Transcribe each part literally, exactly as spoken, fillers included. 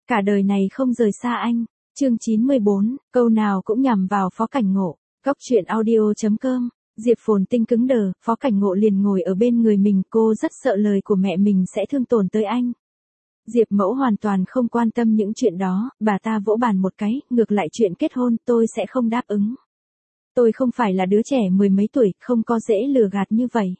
cả đời này không rời xa anh. Chương chín mươi bốn, câu nào cũng nhằm vào Phó Cảnh Ngộ. Góc truyện audio chấm com. Diệp Phồn Tinh cứng đờ, Phó Cảnh Ngộ liền ngồi ở bên người mình, cô rất sợ lời của mẹ mình sẽ thương tổn tới anh. Diệp Mẫu hoàn toàn không quan tâm những chuyện đó, bà ta vỗ bàn một cái, ngược lại chuyện kết hôn tôi sẽ không đáp ứng. Tôi không phải là đứa trẻ mười mấy tuổi, không có dễ lừa gạt như vậy.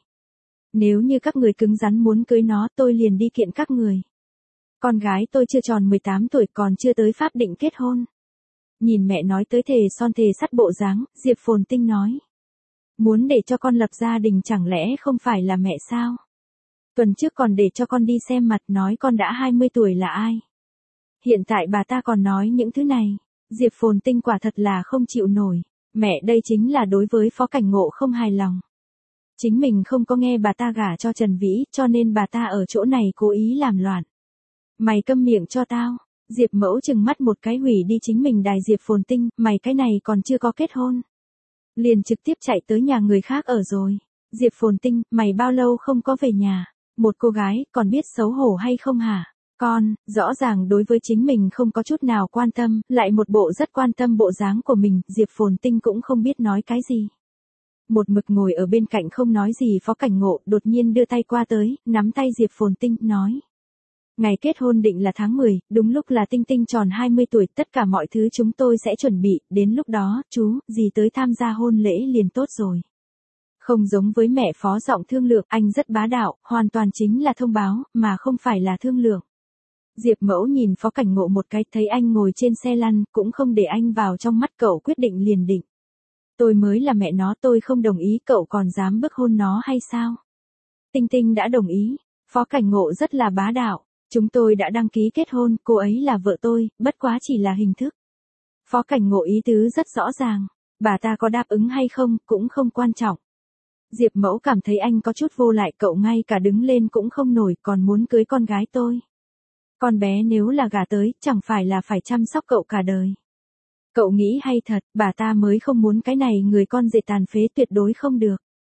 Nếu như các người cứng rắn muốn cưới nó tôi liền đi kiện các người. Con gái tôi chưa tròn mười tám tuổi còn chưa tới pháp định kết hôn. Nhìn mẹ nói tới thề son thề sắt bộ dáng, Diệp Phồn Tinh nói. Muốn để cho con lập gia đình chẳng lẽ không phải là mẹ sao? Tuần trước còn để cho con đi xem mặt nói con đã hai mươi tuổi là ai. Hiện tại bà ta còn nói những thứ này. Diệp Phồn Tinh quả thật là không chịu nổi. Mẹ đây chính là đối với Phó Cảnh Ngộ không hài lòng. Chính mình không có nghe bà ta gả cho Trần Vĩ cho nên bà ta ở chỗ này cố ý làm loạn. Mày câm miệng cho tao. Diệp Mẫu chừng mắt một cái hủy đi chính mình đài Diệp Phồn Tinh, mày cái này còn chưa có kết hôn. Liền trực tiếp chạy tới nhà người khác ở rồi. Diệp Phồn Tinh, mày bao lâu không có về nhà? Một cô gái, còn biết xấu hổ hay không hả? Con, rõ ràng đối với chính mình không có chút nào quan tâm, lại một bộ rất quan tâm bộ dáng của mình, Diệp Phồn Tinh cũng không biết nói cái gì. Một mực ngồi ở bên cạnh không nói gì Phó Cảnh Ngộ đột nhiên đưa tay qua tới, nắm tay Diệp Phồn Tinh, nói. Ngày kết hôn định là tháng mười, đúng lúc là Tinh Tinh tròn hai mươi tuổi, tất cả mọi thứ chúng tôi sẽ chuẩn bị, đến lúc đó, chú, dì tới tham gia hôn lễ liền tốt rồi. Không giống với mẹ Phó giọng thương lượng, anh rất bá đạo, hoàn toàn chính là thông báo, mà không phải là thương lượng. Diệp Mẫu nhìn Phó Cảnh Ngộ một cái, thấy anh ngồi trên xe lăn, cũng không để anh vào trong mắt cậu quyết định liền định. Tôi mới là mẹ nó, tôi không đồng ý, cậu còn dám bức hôn nó hay sao? Tinh Tinh đã đồng ý. Phó Cảnh Ngộ rất là bá đạo. Chúng tôi đã đăng ký kết hôn, cô ấy là vợ tôi, bất quá chỉ là hình thức. Phó Cảnh Ngộ ý tứ rất rõ ràng. Bà ta có đáp ứng hay không, cũng không quan trọng. Diệp Mẫu cảm thấy anh có chút vô lại, cậu ngay cả đứng lên cũng không nổi, còn muốn cưới con gái tôi. Con bé nếu là gả tới, chẳng phải là phải chăm sóc cậu cả đời. Cậu nghĩ hay thật, bà ta mới không muốn cái này, người con dệt tàn phế tuyệt đối không được.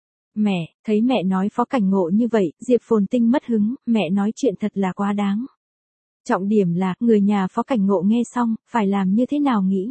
Mẹ, thấy mẹ nói Phó Cảnh Ngộ như vậy, Diệp Phồn Tinh mất hứng, mẹ nói chuyện thật là quá đáng. Trọng điểm là, người nhà Phó Cảnh Ngộ nghe xong, phải làm như thế nào nghĩ?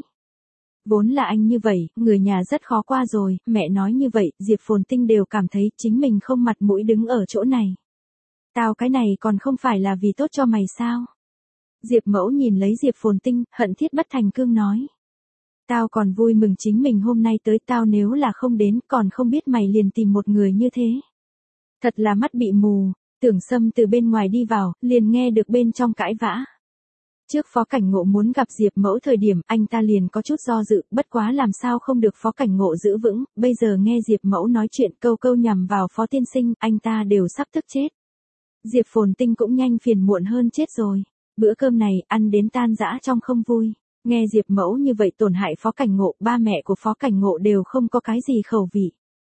Vốn là anh như vậy, người nhà rất khó qua rồi, mẹ nói như vậy, Diệp Phồn Tinh đều cảm thấy chính mình không mặt mũi đứng ở chỗ này. Tao cái này còn không phải là vì tốt cho mày sao? Diệp Mẫu nhìn lấy Diệp Phồn Tinh, hận thiết bất thành cương nói. Tao còn vui mừng chính mình hôm nay tới, tao nếu là không đến, còn không biết mày liền tìm một người như thế. Thật là mắt bị mù. Tưởng Sâm từ bên ngoài đi vào, liền nghe được bên trong cãi vã. Trước Phó Cảnh Ngộ muốn gặp Diệp Mẫu thời điểm, anh ta liền có chút do dự, bất quá làm sao không được Phó Cảnh Ngộ giữ vững, bây giờ nghe Diệp Mẫu nói chuyện câu câu nhằm vào Phó tiên sinh, anh ta đều sắp tức chết. Diệp Phồn Tinh cũng nhanh phiền muộn hơn chết rồi. Bữa cơm này, ăn đến tan rã trong không vui. Nghe Diệp Mẫu như vậy tổn hại Phó Cảnh Ngộ, ba mẹ của Phó Cảnh Ngộ đều không có cái gì khẩu vị.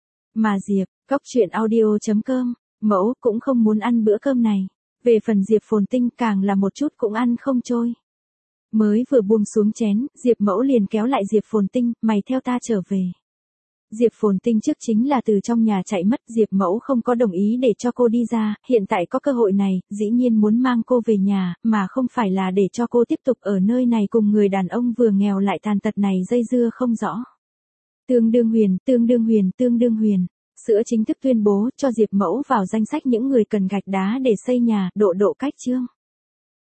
Mà Diệp, góc truyện audio chấm com, Mẫu cũng không muốn ăn bữa cơm này. Về phần Diệp Phồn Tinh càng là một chút cũng ăn không trôi. Mới vừa buông xuống chén, Diệp Mẫu liền kéo lại Diệp Phồn Tinh, mày theo ta trở về. Diệp Phồn Tinh trước chính là từ trong nhà chạy mất, Diệp Mẫu không có đồng ý để cho cô đi ra, hiện tại có cơ hội này, dĩ nhiên muốn mang cô về nhà, mà không phải là để cho cô tiếp tục ở nơi này cùng người đàn ông vừa nghèo lại tàn tật này dây dưa không rõ. Tương đương huyền, tương đương huyền, tương đương huyền. Sữa chính thức tuyên bố cho Diệp Mẫu vào danh sách những người cần gạch đá để xây nhà, độ độ cách chương.